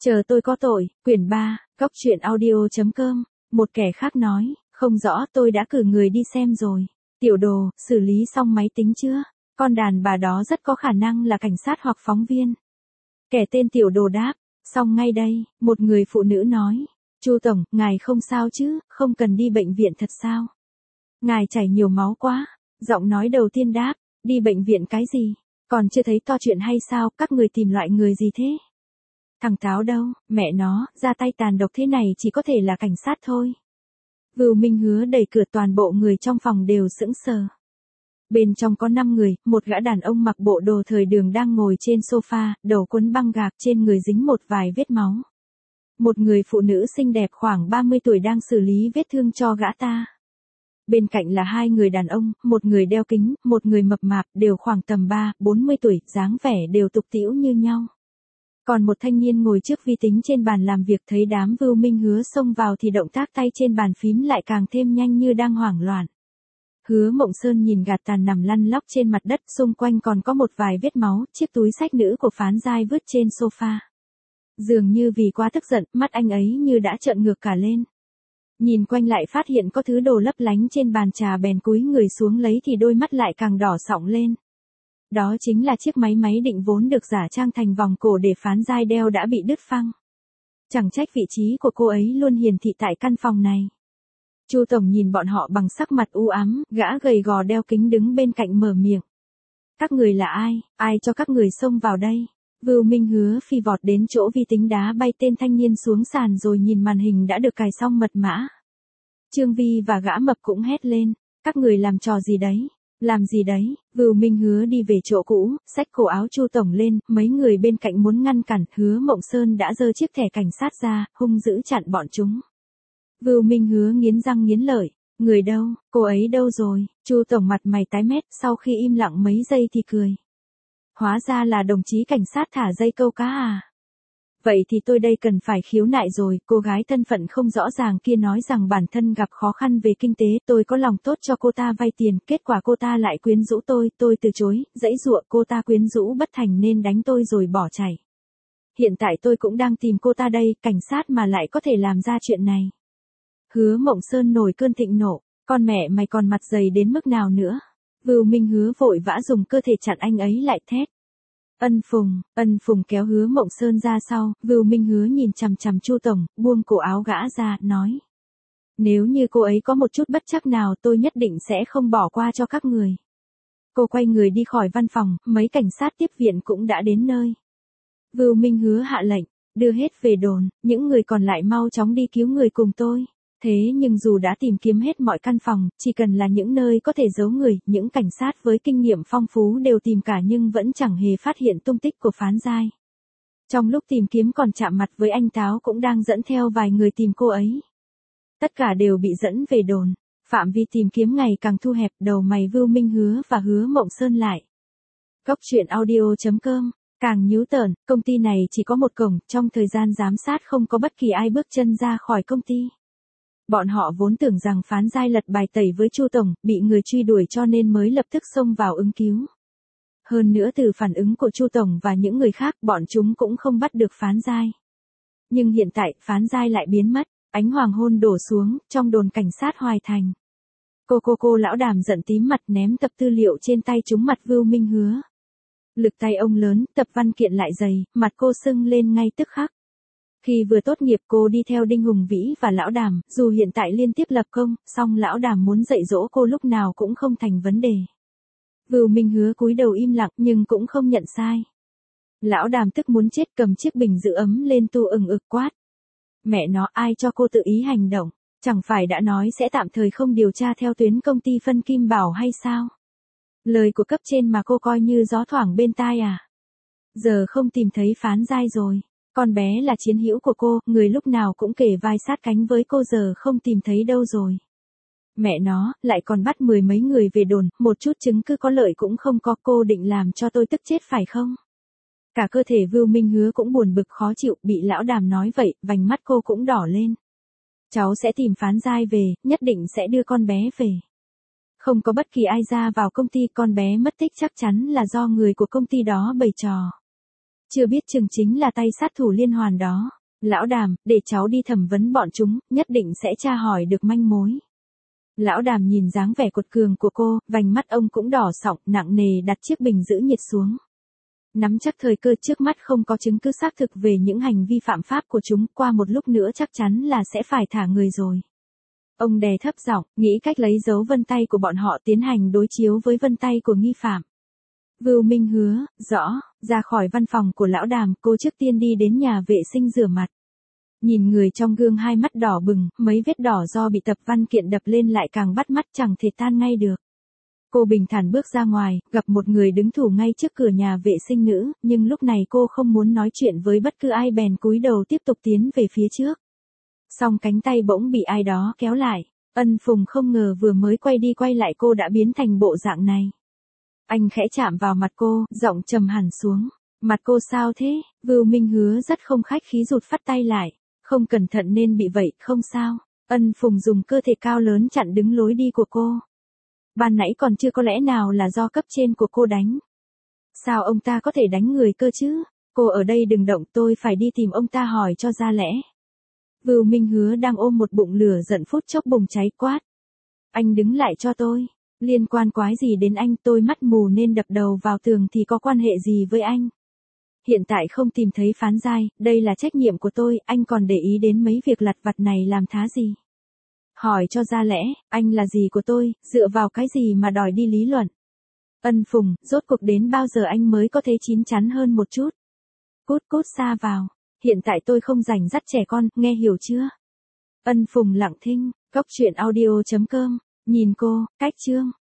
Chờ tôi có tội, quyển 3, góc truyện audio.com, một kẻ khác nói, không rõ tôi đã cử người đi xem rồi. Tiểu đồ, xử lý xong máy tính chưa? Con đàn bà đó rất có khả năng là cảnh sát hoặc phóng viên. Kẻ tên tiểu đồ đáp, xong ngay đây, một người phụ nữ nói. Chu tổng, ngài không sao chứ, không cần đi bệnh viện thật sao? Ngài chảy nhiều máu quá. Giọng nói đầu tiên đáp, đi bệnh viện cái gì? Còn chưa thấy to chuyện hay sao, các người tìm loại người gì thế? Thằng Táo đâu, mẹ nó, ra tay tàn độc thế này chỉ có thể là cảnh sát thôi. Vưu Minh Hứa đẩy cửa, toàn bộ người trong phòng đều sững sờ. Bên trong có 5 người, một gã đàn ông mặc bộ đồ thời đường đang ngồi trên sofa, đầu quấn băng gạc, trên người dính một vài vết máu. Một người phụ nữ xinh đẹp khoảng 30 tuổi đang xử lý vết thương cho gã ta. Bên cạnh là 2 người đàn ông, một người đeo kính, một người mập mạp, đều khoảng tầm 40 tuổi, dáng vẻ đều tục tĩu như nhau. Còn một thanh niên ngồi trước vi tính trên bàn làm việc, thấy đám Vưu Minh Hứa xông vào thì động tác tay trên bàn phím lại càng thêm nhanh như đang hoảng loạn. Hứa Mộng Sơn nhìn gạt tàn nằm lăn lóc trên mặt đất, xung quanh còn có một vài vết máu, chiếc túi xách nữ của Phán Giai vứt trên sofa. Dường như vì quá tức giận, mắt anh ấy như đã trợn ngược cả lên. Nhìn quanh lại phát hiện có thứ đồ lấp lánh trên bàn trà, bèn cúi người xuống lấy thì đôi mắt lại càng đỏ sọng lên. Đó chính là chiếc máy định vốn được giả trang thành vòng cổ để Phán Giai đeo đã bị đứt phăng. Chẳng trách vị trí của cô ấy luôn hiển thị tại căn phòng này. Chu tổng nhìn bọn họ bằng sắc mặt u ám, gã gầy gò đeo kính đứng bên cạnh mở miệng. Các người là ai, ai cho các người xông vào đây? Vưu Minh Hứa phi vọt đến chỗ vi tính, đá bay tên thanh niên xuống sàn rồi nhìn màn hình đã được cài xong mật mã. Trương Vi và gã mập cũng hét lên, các người làm trò gì đấy? Làm gì đấy? Vưu Minh Hứa đi về chỗ cũ, xách cổ áo Chu tổng lên, mấy người bên cạnh muốn ngăn cản, Hứa Mộng Sơn đã giơ chiếc thẻ cảnh sát ra, hung dữ chặn bọn chúng. Vưu Minh Hứa nghiến răng nghiến lợi, người đâu, cô ấy đâu rồi? Chu tổng mặt mày tái mét, sau khi im lặng mấy giây thì cười. Hóa ra là đồng chí cảnh sát thả dây câu cá à? Vậy thì tôi đây cần phải khiếu nại rồi. Cô gái thân phận không rõ ràng kia nói rằng bản thân gặp khó khăn về kinh tế, tôi có lòng tốt cho cô ta vay tiền, kết quả cô ta lại quyến rũ tôi từ chối, giãy giụa, cô ta quyến rũ bất thành nên đánh tôi rồi bỏ chạy. Hiện tại tôi cũng đang tìm cô ta đây, cảnh sát mà lại có thể làm ra chuyện này. Hứa Mộng Sơn nổi cơn thịnh nộ, con mẹ mày còn mặt dày đến mức nào nữa? Vưu Minh Hứa vội vã dùng cơ thể chặn anh ấy lại, thét. Ân Phùng kéo Hứa Mộng Sơn ra sau, Vưu Minh Hứa nhìn chằm chằm Chu tổng, buông cổ áo gã ra, nói. Nếu như cô ấy có một chút bất trắc nào tôi nhất định sẽ không bỏ qua cho các người. Cô quay người đi khỏi văn phòng, mấy cảnh sát tiếp viện cũng đã đến nơi. Vưu Minh Hứa hạ lệnh, đưa hết về đồn, những người còn lại mau chóng đi cứu người cùng tôi. Thế nhưng dù đã tìm kiếm hết mọi căn phòng, chỉ cần là những nơi có thể giấu người, những cảnh sát với kinh nghiệm phong phú đều tìm cả nhưng vẫn chẳng hề phát hiện tung tích của Phán Giai. Trong lúc tìm kiếm còn chạm mặt với anh Táo cũng đang dẫn theo vài người tìm cô ấy. Tất cả đều bị dẫn về đồn, phạm vi tìm kiếm ngày càng thu hẹp, đầu mày Vưu Minh Hứa và Hứa Mộng Sơn lại. Góc truyện audio.com, càng nhíu tởn, công ty này chỉ có một cổng, trong thời gian giám sát không có bất kỳ ai bước chân ra khỏi công ty. Bọn họ vốn tưởng rằng Phán Giai lật bài tẩy với Chu tổng, bị người truy đuổi cho nên mới lập tức xông vào ứng cứu. Hơn nữa từ phản ứng của Chu tổng và những người khác, bọn chúng cũng không bắt được Phán Giai. Nhưng hiện tại, Phán Giai lại biến mất, ánh hoàng hôn đổ xuống, trong đồn cảnh sát Hoài Thành. Cô lão Đàm giận tím mặt ném tập tư liệu trên tay trúng mặt Vưu Minh Hứa. Lực tay ông lớn, tập văn kiện lại dày, mặt cô sưng lên ngay tức khắc. Khi vừa tốt nghiệp cô đi theo Đinh Hùng Vĩ và lão Đàm, dù hiện tại liên tiếp lập công, song lão Đàm muốn dạy dỗ cô lúc nào cũng không thành vấn đề. Vưu Minh Hứa cúi đầu im lặng nhưng cũng không nhận sai. Lão Đàm tức muốn chết, cầm chiếc bình giữ ấm lên tu ực quát. Mẹ nó, ai cho cô tự ý hành động, chẳng phải đã nói sẽ tạm thời không điều tra theo tuyến công ty Phân Kim Bảo hay sao? Lời của cấp trên mà cô coi như gió thoảng bên tai à? Giờ không tìm thấy Phán Giai rồi. Con bé là chiến hữu của cô, người lúc nào cũng kề vai sát cánh với cô giờ không tìm thấy đâu rồi. Mẹ nó, lại còn bắt 10 mấy người về đồn, một chút chứng cứ có lợi cũng không có, cô định làm cho tôi tức chết phải không? Cả cơ thể Vưu Minh Hứa cũng buồn bực khó chịu, bị lão Đàm nói vậy, vành mắt cô cũng đỏ lên. Cháu sẽ tìm Phán Giai về, nhất định sẽ đưa con bé về. Không có bất kỳ ai ra vào công ty, con bé mất tích chắc chắn là do người của công ty đó bày trò. Chưa biết chừng chính là tay sát thủ liên hoàn đó. Lão Đàm, để cháu đi thẩm vấn bọn chúng, nhất định sẽ tra hỏi được manh mối. Lão Đàm nhìn dáng vẻ cuột cường của cô, vành mắt ông cũng đỏ sọng, nặng nề đặt chiếc bình giữ nhiệt xuống. Nắm chắc thời cơ, trước mắt không có chứng cứ xác thực về những hành vi phạm pháp của chúng, qua một lúc nữa chắc chắn là sẽ phải thả người rồi. Ông đè thấp giọng, nghĩ cách lấy dấu vân tay của bọn họ tiến hành đối chiếu với vân tay của nghi phạm. Vưu Minh Hứa, rõ, ra khỏi văn phòng của lão Đàm, cô trước tiên đi đến nhà vệ sinh rửa mặt. Nhìn người trong gương hai mắt đỏ bừng, mấy vết đỏ do bị tập văn kiện đập lên lại càng bắt mắt chẳng thể tan ngay được. Cô bình thản bước ra ngoài, gặp một người đứng thủ ngay trước cửa nhà vệ sinh nữ, nhưng lúc này cô không muốn nói chuyện với bất cứ ai bèn cúi đầu tiếp tục tiến về phía trước. Song cánh tay bỗng bị ai đó kéo lại. Ân Phùng không ngờ vừa mới quay đi quay lại cô đã biến thành bộ dạng này. Anh khẽ chạm vào mặt cô, giọng trầm hẳn xuống. Mặt cô sao thế? Vưu Minh Hứa rất không khách khí rụt phắt tay lại. Không cẩn thận nên bị vậy, không sao. Ân Phùng dùng cơ thể cao lớn chặn đứng lối đi của cô. Ban nãy còn chưa có lẽ nào là do cấp trên của cô đánh. Sao ông ta có thể đánh người cơ chứ? Cô ở đây đừng động, tôi phải đi tìm ông ta hỏi cho ra lẽ. Vưu Minh Hứa đang ôm một bụng lửa giận phút chốc bùng cháy quát. Anh đứng lại cho tôi. Liên quan quái gì đến anh, tôi mắt mù nên đập đầu vào tường thì có quan hệ gì với anh? Hiện tại không tìm thấy phán giai, đây là trách nhiệm của tôi, anh còn để ý đến mấy việc lặt vặt này làm thá gì? Hỏi cho ra lẽ, anh là gì của tôi, dựa vào cái gì mà đòi đi lý luận? Ân Phùng, rốt cuộc đến bao giờ anh mới có thể chín chắn hơn một chút? Cút cút xa vào, hiện tại tôi không rảnh dắt trẻ con, nghe hiểu chưa? Ân Phùng lặng thinh, cốc truyện audio.com, nhìn cô, cách chương.